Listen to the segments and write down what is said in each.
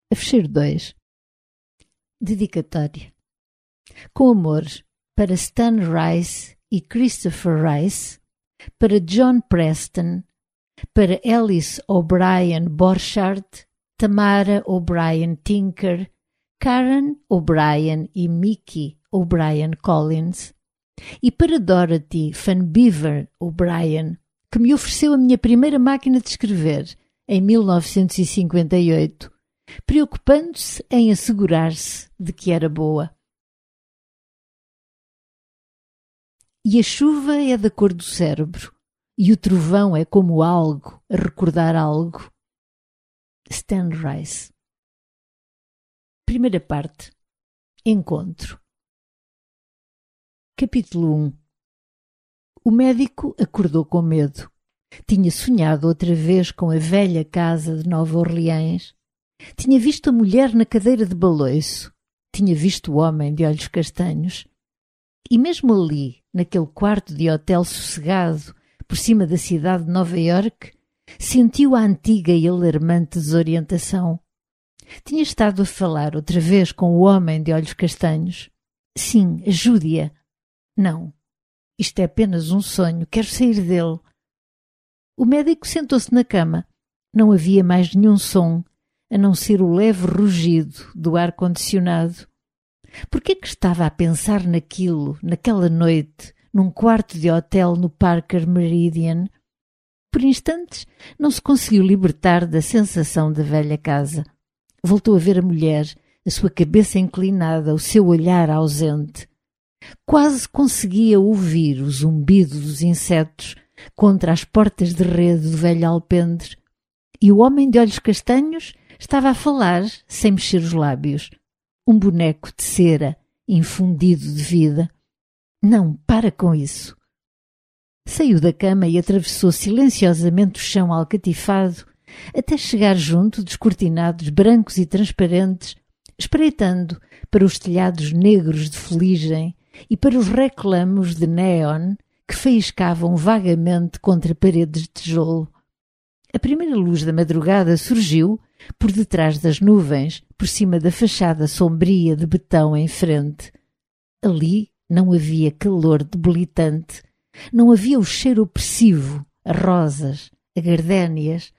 A fecheiro 2. Dedicatória. Com amor para Stan Rice e Christopher Rice, para John Preston, para Alice O'Brien Borchardt, Tamara O'Brien Tinker, Karen O'Brien e Mickey O'Brien Collins, e para Dorothy Van Beaver O'Brien, que me ofereceu a minha primeira máquina de escrever em 1958, preocupando-se em assegurar-se de que era boa. E a chuva é da cor do cérebro, e o trovão é como algo a recordar algo. Stan Rice. Primeira parte. Encontro. Capítulo 1. O médico acordou com medo. Tinha sonhado outra vez com a velha casa de Nova Orleans. Tinha visto a mulher na cadeira de baloiço. Tinha visto o homem de olhos castanhos. E mesmo ali, naquele quarto de hotel sossegado, por cima da cidade de Nova Iorque, sentiu a antiga e alarmante desorientação. Tinha estado a falar outra vez com o homem de olhos castanhos. Sim, ajude-a. Não, isto é apenas um sonho, quero sair dele. O médico sentou-se na cama. Não havia mais nenhum som, a não ser o leve rugido do ar-condicionado. Por que é que estava a pensar naquilo, naquela noite, num quarto de hotel no Parker Meridian? Por instantes não se conseguiu libertar da sensação da velha casa. Voltou a ver a mulher, a sua cabeça inclinada, o seu olhar ausente. Quase conseguia ouvir o zumbido dos insetos contra as portas de rede do velho alpendre. E o homem de olhos castanhos estava a falar sem mexer os lábios. Um boneco de cera, infundido de vida. Não, para com isso. Saiu da cama e atravessou silenciosamente o chão alcatifado até chegar junto dos cortinados brancos e transparentes, espreitando para os telhados negros de fuligem e para os reclamos de néon que faiscavam vagamente contra paredes de tijolo. A primeira luz da madrugada surgiu por detrás das nuvens, por cima da fachada sombria de betão em frente. Ali não havia calor debilitante, não havia o cheiro opressivo, a rosas, a gardénias.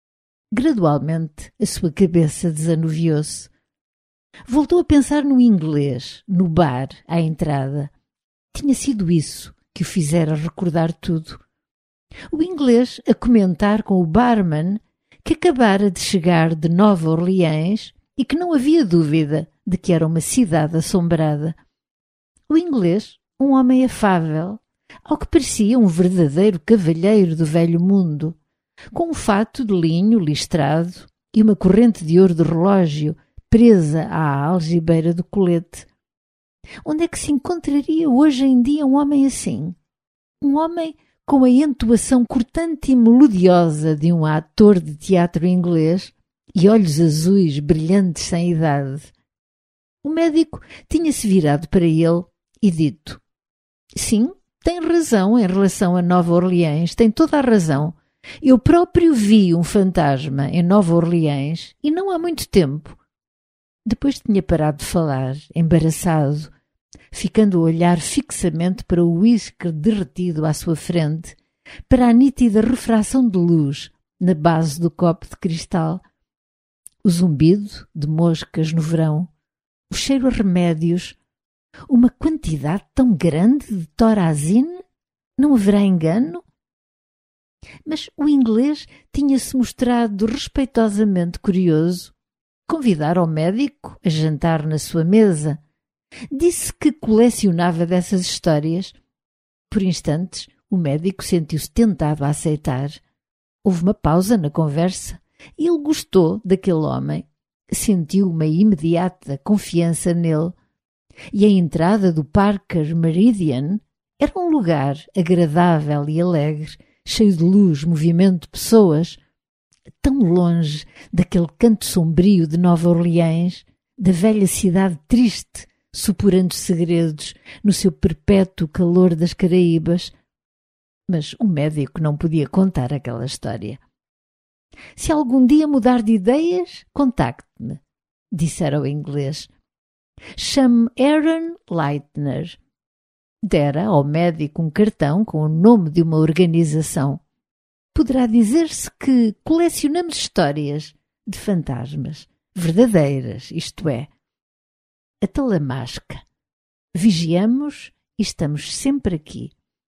Gradualmente a sua cabeça desanuviou-se. Voltou a pensar no inglês, no bar, à entrada. Tinha sido isso que o fizera recordar tudo. O inglês a comentar com o barman que acabara de chegar de Nova Orleans e que não havia dúvida de que era uma cidade assombrada. O inglês, um homem afável, ao que parecia um verdadeiro cavalheiro do velho mundo, com um fato de linho listrado e uma corrente de ouro de relógio presa à algibeira do colete. Onde é que se encontraria hoje em dia um homem assim? Um homem com a entoação cortante e melodiosa de um ator de teatro inglês e olhos azuis brilhantes sem idade. O médico tinha-se virado para ele e dito: sim, tem razão em relação a Nova Orleans, tem toda a razão. Eu próprio vi um fantasma em Nova Orleans e não há muito tempo. Depois tinha parado de falar, embaraçado, ficando a olhar fixamente para o uísque derretido à sua frente, para a nítida refração de luz na base do copo de cristal, o zumbido de moscas no verão, o cheiro a remédios, uma quantidade tão grande de Thorazine? Não haverá engano? Mas o inglês tinha-se mostrado respeitosamente curioso. Convidara o médico a jantar na sua mesa. Disse que colecionava dessas histórias. Por instantes, o médico sentiu-se tentado a aceitar. Houve uma pausa na conversa e ele gostou daquele homem. Sentiu uma imediata confiança nele. E a entrada do Parker Meridian era um lugar agradável e alegre, cheio de luz, movimento, pessoas, tão longe daquele canto sombrio de Nova Orleans, da velha cidade triste, supurando segredos no seu perpétuo calor das Caraíbas. Mas o médico não podia contar aquela história. Se algum dia mudar de ideias, contacte-me. dissera o inglês. Chame Aaron Leitner. Dera ao médico um cartão com o nome de uma organização. Poderá dizer-se que colecionamos histórias de fantasmas, verdadeiras, isto é, a talamasca. Vigiamos e estamos sempre aqui.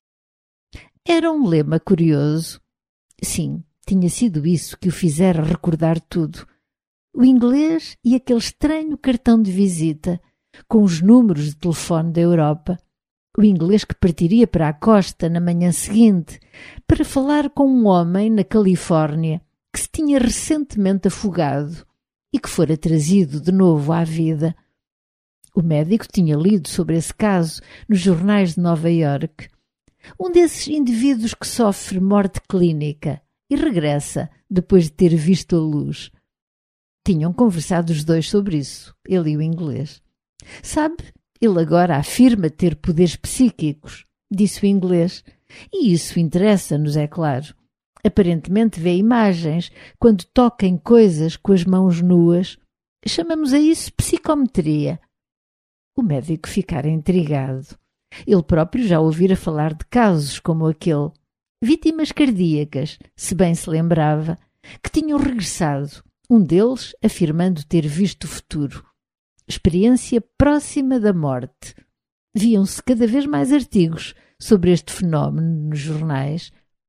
Era um lema curioso. Sim, tinha sido isso que o fizera recordar tudo. O inglês e aquele estranho cartão de visita, com os números de telefone da Europa. O inglês que partiria para a costa na manhã seguinte para falar com um homem na Califórnia que se tinha recentemente afogado e que fora trazido de novo à vida. O médico tinha lido sobre esse caso nos jornais de Nova Iorque. Um desses indivíduos que sofre morte clínica e regressa depois de ter visto a luz. Tinham conversado os dois sobre isso, ele e o inglês. Sabe, ele agora afirma ter poderes psíquicos, disse o inglês, e isso interessa-nos, é claro. Aparentemente vê imagens quando toca em coisas com as mãos nuas. Chamamos a isso psicometria. O médico ficara intrigado. Ele próprio já ouvira falar de casos como aquele. Vítimas cardíacas, se bem se lembrava, que tinham regressado, um deles afirmando ter visto o futuro. Experiência próxima da morte. Viam-se cada vez mais artigos sobre este fenómeno nos jornais.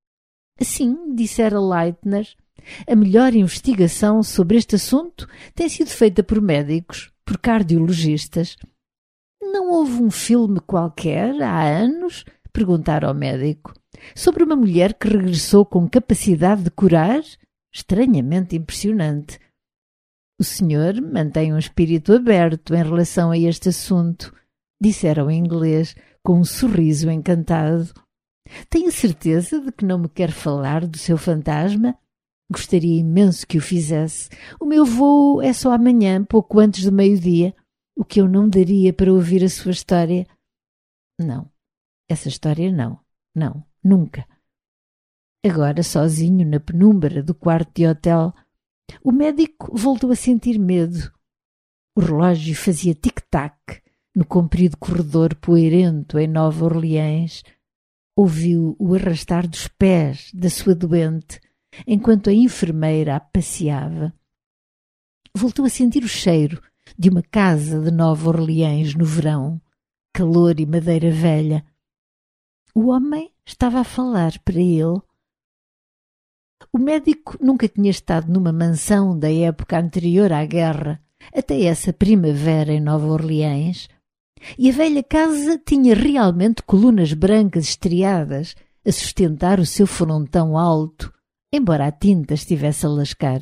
Assim, dissera Leitner, a melhor investigação sobre este assunto tem sido feita por médicos, por cardiologistas. Não houve um filme qualquer, há anos, perguntara ao médico, sobre uma mulher que regressou com capacidade de curar? Estranhamente impressionante. O senhor mantém um espírito aberto em relação a este assunto, dissera o inglês com um sorriso encantado. Tenho certeza de que não me quer falar do seu fantasma? Gostaria imenso que o fizesse. O meu voo é só amanhã, pouco antes do meio-dia. O que eu não daria para ouvir a sua história? Não, essa história não, nunca. Agora, sozinho na penumbra do quarto de hotel, o médico voltou a sentir medo. O relógio fazia tic-tac no comprido corredor poeirento em Nova Orleans. Ouviu o arrastar dos pés da sua doente enquanto a enfermeira a passeava. Voltou a sentir o cheiro de uma casa de Nova Orleans no verão, calor e madeira velha. O homem estava a falar para ele. O médico nunca tinha estado numa mansão da época anterior à guerra, até essa primavera em Nova Orleans, e a velha casa tinha realmente colunas brancas estriadas a sustentar o seu frontão alto, embora a tinta estivesse a lascar.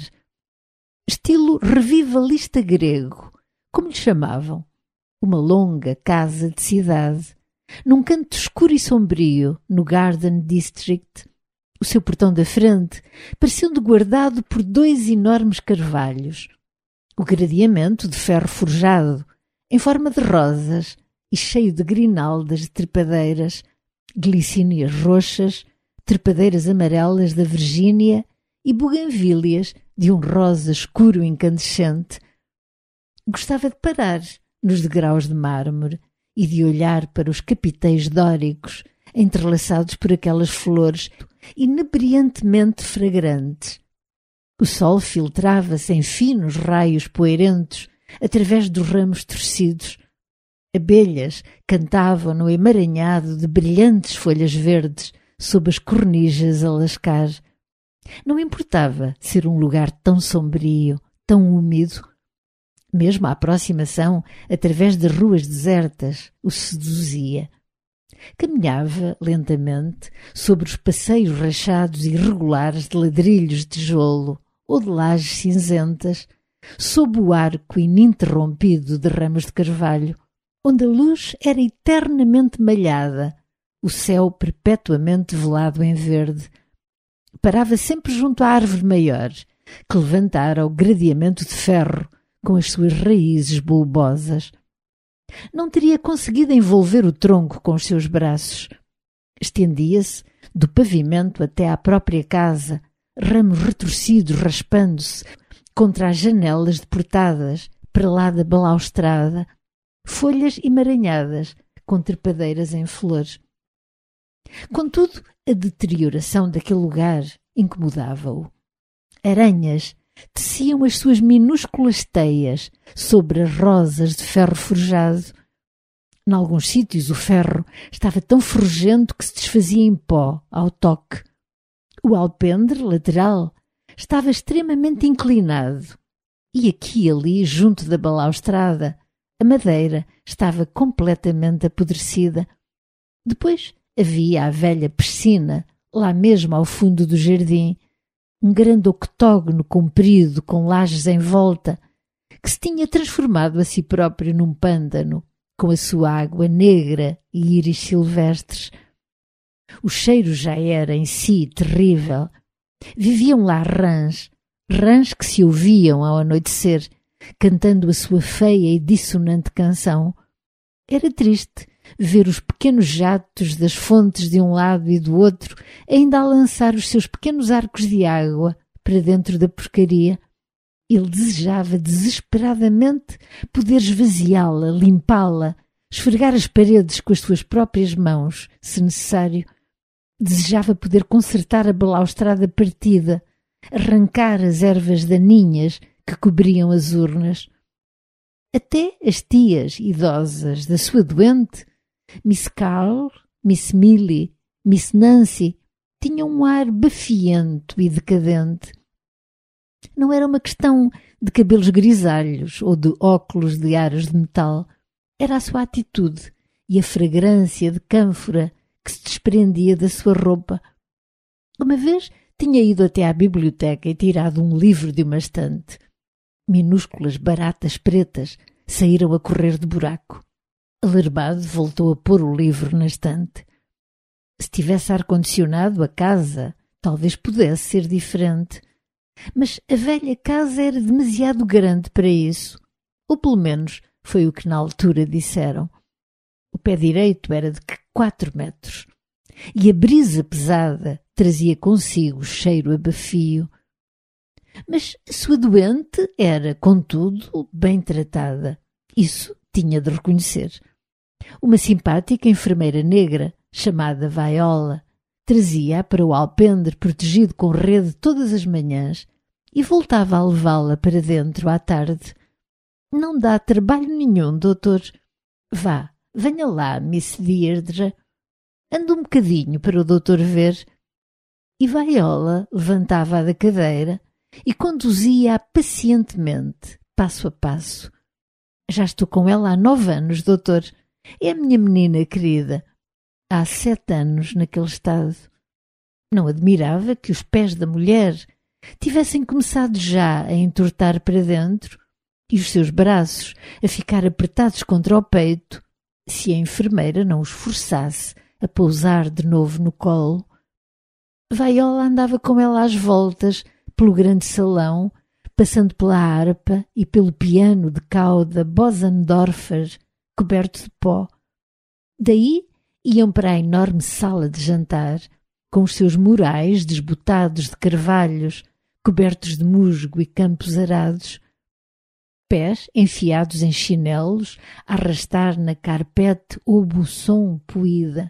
Estilo revivalista grego, como lhe chamavam. Uma longa casa de cidade, num canto escuro e sombrio, no Garden District. O seu portão da frente parecendo guardado por 2 enormes carvalhos. O gradeamento de ferro forjado, em forma de rosas e cheio de grinaldas de trepadeiras, glicínias roxas, trepadeiras amarelas da Virgínia e buganvílias de um rosa escuro incandescente. Gostava de parar nos degraus de mármore e de olhar para os capitéis dóricos entrelaçados por aquelas flores inebriantemente fragrantes. O sol filtrava-se em finos raios poeirentos através dos ramos torcidos. Abelhas cantavam no emaranhado de brilhantes folhas verdes sob as cornijas a lascar. Não importava ser um lugar tão sombrio, tão úmido. Mesmo a aproximação através das ruas desertas o seduzia. Caminhava lentamente sobre os passeios rachados e irregulares de ladrilhos de tijolo ou de lajes cinzentas, sob o arco ininterrompido de ramos de carvalho, onde a luz era eternamente malhada, o céu perpetuamente velado em verde. Parava sempre junto à árvore maior, que levantara o gradeamento de ferro com as suas raízes bulbosas. Não teria conseguido envolver o tronco com os seus braços. Estendia-se do pavimento até à própria casa, ramos retorcidos raspando-se contra as janelas deportadas para lá da balaustrada, folhas emaranhadas com trepadeiras em flores. Contudo, a deterioração daquele lugar incomodava-o. Aranhas teciam as suas minúsculas teias sobre as rosas de ferro forjado. Em alguns sítios o ferro estava tão ferrugento que se desfazia em pó ao toque. O alpendre lateral estava extremamente inclinado e aqui e ali, junto da balaustrada, a madeira estava completamente apodrecida. Depois havia a velha piscina, lá mesmo ao fundo do jardim, um grande octógono comprido com lajes em volta, que se tinha transformado a si próprio num pântano, com a sua água negra e íris silvestres. O cheiro já era em si terrível. Viviam lá rãs que se ouviam ao anoitecer, cantando a sua feia e dissonante canção. Era triste ver os pequenos jatos das fontes de um lado e do outro ainda a lançar os seus pequenos arcos de água para dentro da porcaria. Ele desejava desesperadamente poder esvaziá-la, limpá-la, esfregar as paredes com as suas próprias mãos, se necessário. Desejava poder consertar a balaustrada partida, arrancar as ervas daninhas que cobriam as urnas. Até as tias idosas da sua doente, Miss Carl, Miss Millie, Miss Nancy, tinham um ar bafiento e decadente. Não era uma questão de cabelos grisalhos ou de óculos de aros de metal. Era a sua atitude e a fragrância de cânfora que se desprendia da sua roupa. Uma vez tinha ido até à biblioteca e tirado um livro de uma estante. Minúsculas baratas pretas saíram a correr de buraco. Alarmado, voltou a pôr o livro na estante. Se tivesse ar-condicionado a casa, talvez pudesse ser diferente. Mas a velha casa era demasiado grande para isso. Ou pelo menos foi o que na altura disseram. O pé direito era de 4 metros. E a brisa pesada trazia consigo o cheiro a bafio. Mas a sua doente era, contudo, bem tratada. Isso tinha de reconhecer. Uma simpática enfermeira negra, chamada Viola, trazia-a para o alpendre protegido com rede todas as manhãs e voltava a levá-la para dentro à tarde. Não dá trabalho nenhum, doutor. Vá, venha lá, Miss Deirdre. Anda um bocadinho para o doutor ver. E Viola levantava-a da cadeira e conduzia-a pacientemente, passo a passo. Já estou com ela há 9 anos, doutor. É a minha menina querida. Há 7 anos naquele estado. Não admirava que os pés da mulher tivessem começado já a entortar para dentro e os seus braços a ficar apertados contra o peito, se a enfermeira não os forçasse a pousar de novo no colo. Viola andava com ela às voltas pelo grande salão, passando pela harpa e pelo piano de cauda Bosendorfer, coberto de pó. Daí iam para a enorme sala de jantar, com os seus murais desbotados de carvalhos, cobertos de musgo e campos arados, pés enfiados em chinelos, a arrastar na carpete Aubusson poída.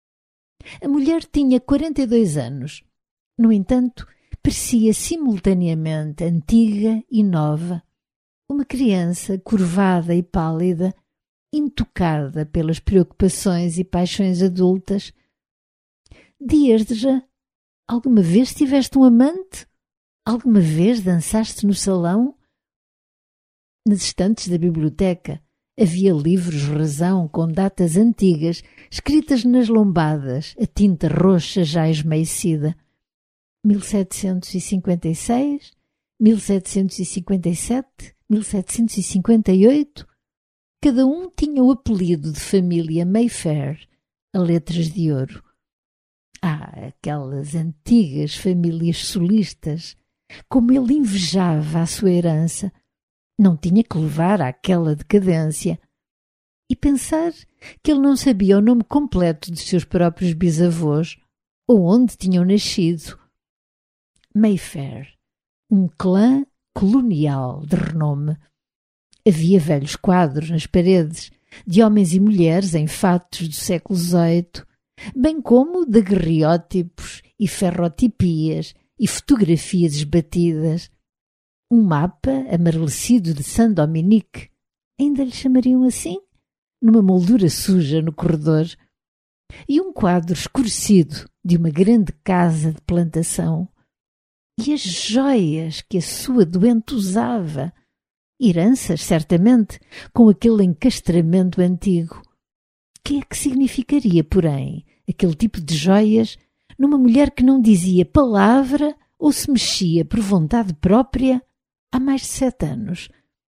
A mulher tinha 42 anos. No entanto, parecia simultaneamente antiga e nova, uma criança curvada e pálida, intocada pelas preocupações e paixões adultas. Deirdre, alguma vez tiveste um amante? Alguma vez dançaste no salão? Nas estantes da biblioteca havia livros-razão com datas antigas, escritas nas lombadas, a tinta roxa já esmaecida. 1756, 1757, 1758... Cada um tinha o apelido de família Mayfair, a letras de ouro. Aquelas antigas famílias solistas, como ele invejava a sua herança, não tinha que levar àquela decadência. E pensar que ele não sabia o nome completo dos seus próprios bisavós, ou onde tinham nascido. Mayfair, um clã colonial de renome. Havia velhos quadros nas paredes, de homens e mulheres em fatos do século XVIII, bem como daguerreótipos e ferrotipias e fotografias esbatidas. Um mapa amarelecido de Saint-Dominique, ainda lhe chamariam assim, numa moldura suja no corredor, e um quadro escurecido de uma grande casa de plantação. E as joias que a sua doente usava, heranças, certamente, com aquele encastramento antigo. Que é que significaria, porém, aquele tipo de joias numa mulher que não dizia palavra ou se mexia por vontade própria há mais de 7 anos?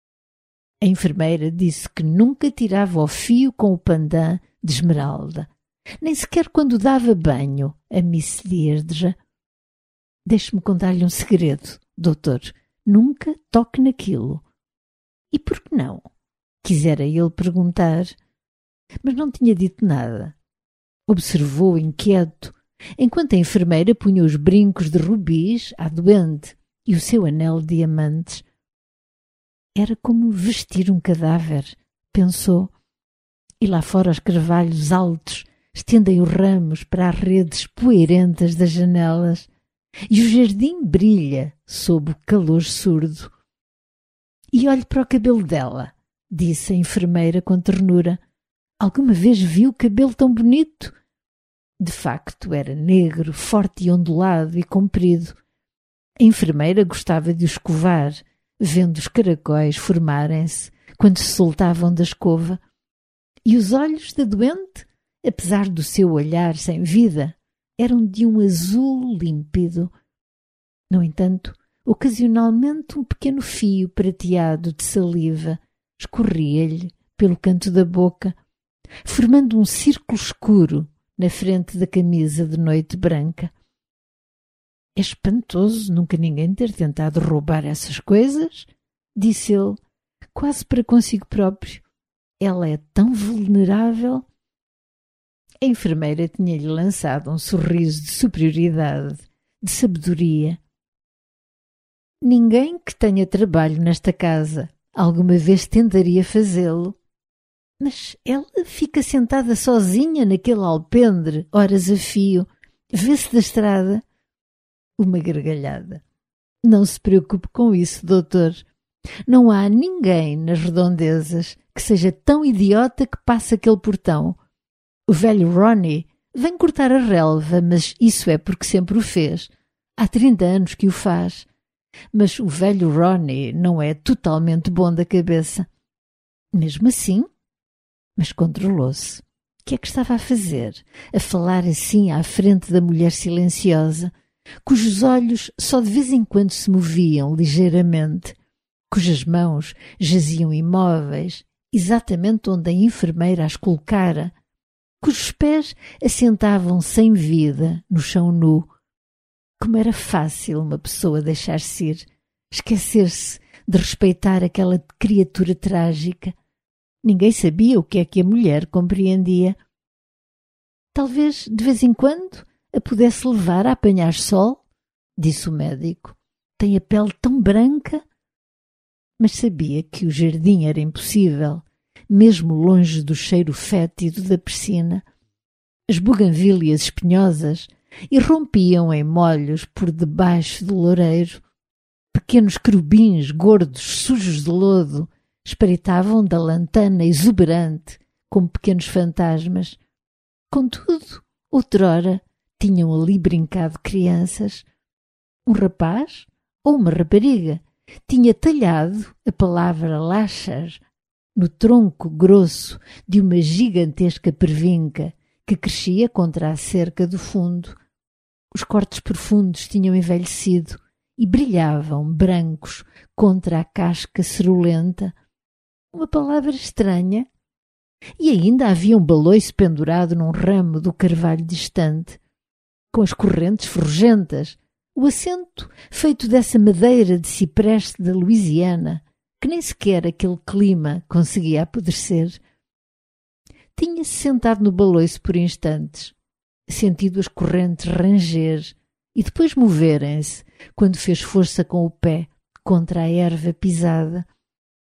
A enfermeira disse que nunca tirava o fio com o pendant de esmeralda, nem sequer quando dava banho a Miss Deirdre. Deixe-me contar-lhe um segredo, doutor. Nunca toque naquilo. E por que não? Quisera ele perguntar, mas não tinha dito nada. Observou inquieto, enquanto a enfermeira punha os brincos de rubis à doente e o seu anel de diamantes. Era como vestir um cadáver, pensou. E lá fora os carvalhos altos estendem os ramos para as redes poeirentas das janelas, e o jardim brilha sob o calor surdo. E olhe para o cabelo dela, disse a enfermeira com ternura. Alguma vez viu cabelo tão bonito? De facto, era negro, forte e ondulado e comprido. A enfermeira gostava de o escovar, vendo os caracóis formarem-se quando se soltavam da escova. E os olhos da doente, apesar do seu olhar sem vida, eram de um azul límpido. No entanto, ocasionalmente um pequeno fio prateado de saliva escorria-lhe pelo canto da boca, formando um círculo escuro na frente da camisa de noite branca. É espantoso nunca ninguém ter tentado roubar essas coisas, disse ele, quase para consigo próprio. Ela é tão vulnerável. A enfermeira tinha-lhe lançado um sorriso de superioridade, de sabedoria. Ninguém que tenha trabalho nesta casa alguma vez tentaria fazê-lo. Mas ela fica sentada sozinha naquele alpendre, horas a fio, vê-se da estrada. Uma gargalhada. Não se preocupe com isso, doutor. Não há ninguém nas redondezas que seja tão idiota que passe aquele portão. O velho Ronnie vem cortar a relva, mas isso é porque sempre o fez. Há 30 anos que o faz. Mas o velho Ronnie não é totalmente bom da cabeça. Mesmo assim, mas controlou-se. O que é que estava a fazer? A falar assim à frente da mulher silenciosa, cujos olhos só de vez em quando se moviam ligeiramente, cujas mãos jaziam imóveis, exatamente onde a enfermeira as colocara, cujos pés assentavam sem vida no chão nu. Como era fácil uma pessoa deixar-se ir, esquecer-se de respeitar aquela criatura trágica. Ninguém sabia o que é que a mulher compreendia. Talvez, de vez em quando, a pudesse levar a apanhar sol, disse o médico. Tem a pele tão branca. Mas sabia que o jardim era impossível, mesmo longe do cheiro fétido da piscina. As buganvílias espinhosas irrompiam em molhos por debaixo do loureiro. Pequenos querubins gordos, sujos de lodo, espreitavam da lantana exuberante como pequenos fantasmas. Contudo, outrora, tinham ali brincado crianças. Um rapaz ou uma rapariga tinha talhado a palavra Lachar no tronco grosso de uma gigantesca pervinca que crescia contra a cerca do fundo. Os cortes profundos tinham envelhecido e brilhavam brancos contra a casca cerulenta. Uma palavra estranha. E ainda havia um baloiço pendurado num ramo do carvalho distante, com as correntes ferrugentas, o assento feito dessa madeira de cipreste da Louisiana, que nem sequer aquele clima conseguia apodrecer. Tinha-se sentado no baloiço por instantes, sentido as correntes ranger e depois moverem-se quando fez força com o pé contra a erva pisada.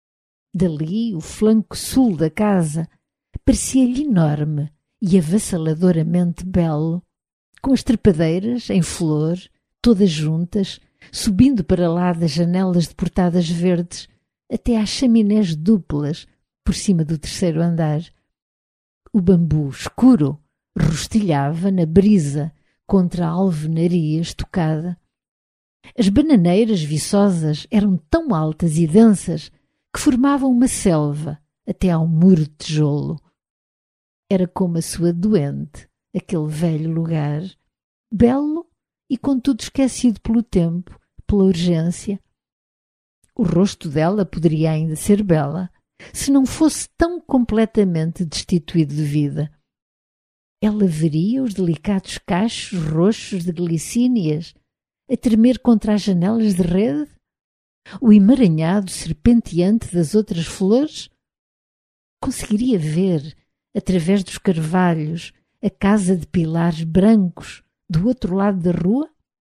Dali, o flanco sul da casa parecia-lhe enorme e avassaladoramente belo, com as trepadeiras em flor, todas juntas, subindo para lá das janelas de portadas verdes até às chaminés duplas por cima do terceiro andar. O bambu escuro rostilhava na brisa contra a alvenaria estocada. As bananeiras viçosas eram tão altas e densas que formavam uma selva até ao muro de tijolo. Era como a sua doente, aquele velho lugar, belo e contudo esquecido pelo tempo, pela urgência. O rosto dela poderia ainda ser bela, se não fosse tão completamente destituído de vida. Ela veria os delicados cachos roxos de glicínias a tremer contra as janelas de rede? O emaranhado serpenteante das outras flores? Conseguiria ver, através dos carvalhos, a casa de pilares brancos do outro lado da rua?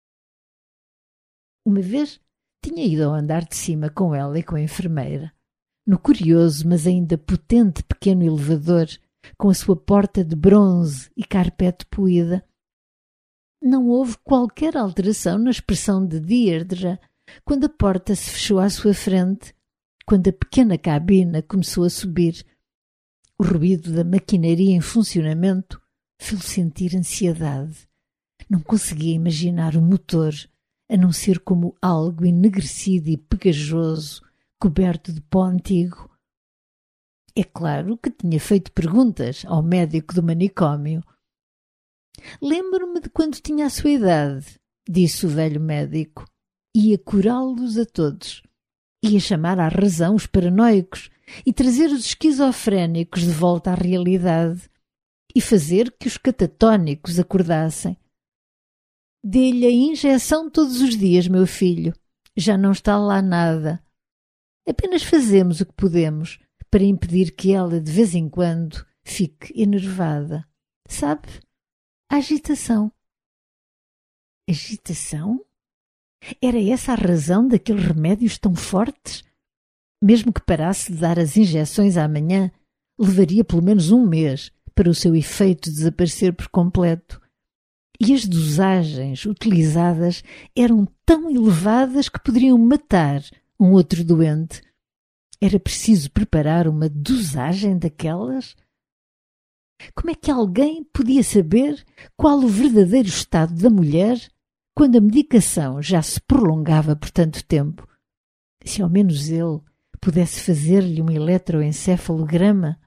Uma vez tinha ido ao andar de cima com ela e com a enfermeira, no curioso, mas ainda potente pequeno elevador, com a sua porta de bronze e carpete poída. Não houve qualquer alteração na expressão de Deirdre quando a porta se fechou à sua frente, quando a pequena cabina começou a subir. O ruído da maquinaria em funcionamento fez-lhe sentir ansiedade. Não conseguia imaginar o motor, a não ser como algo enegrecido e pegajoso, coberto de pó antigo. É claro que tinha feito perguntas ao médico do manicômio. Lembro-me de quando tinha a sua idade, disse o velho médico. Ia curá-los a todos. Ia chamar à razão os paranoicos e trazer os esquizofrénicos de volta à realidade e fazer que os catatónicos acordassem. Dê-lhe a injeção todos os dias, meu filho. Já não está lá nada. Apenas fazemos o que podemos para impedir que ela, de vez em quando, fique enervada. Sabe? A agitação. Agitação? Era essa a razão daqueles remédios tão fortes? Mesmo que parasse de dar as injeções amanhã, levaria pelo menos um mês para o seu efeito desaparecer por completo. E as dosagens utilizadas eram tão elevadas que poderiam matar um outro doente. Era preciso preparar uma dosagem daquelas? Como é que alguém podia saber qual o verdadeiro estado da mulher quando a medicação já se prolongava por tanto tempo? Se ao menos ele pudesse fazer-lhe um eletroencefalograma,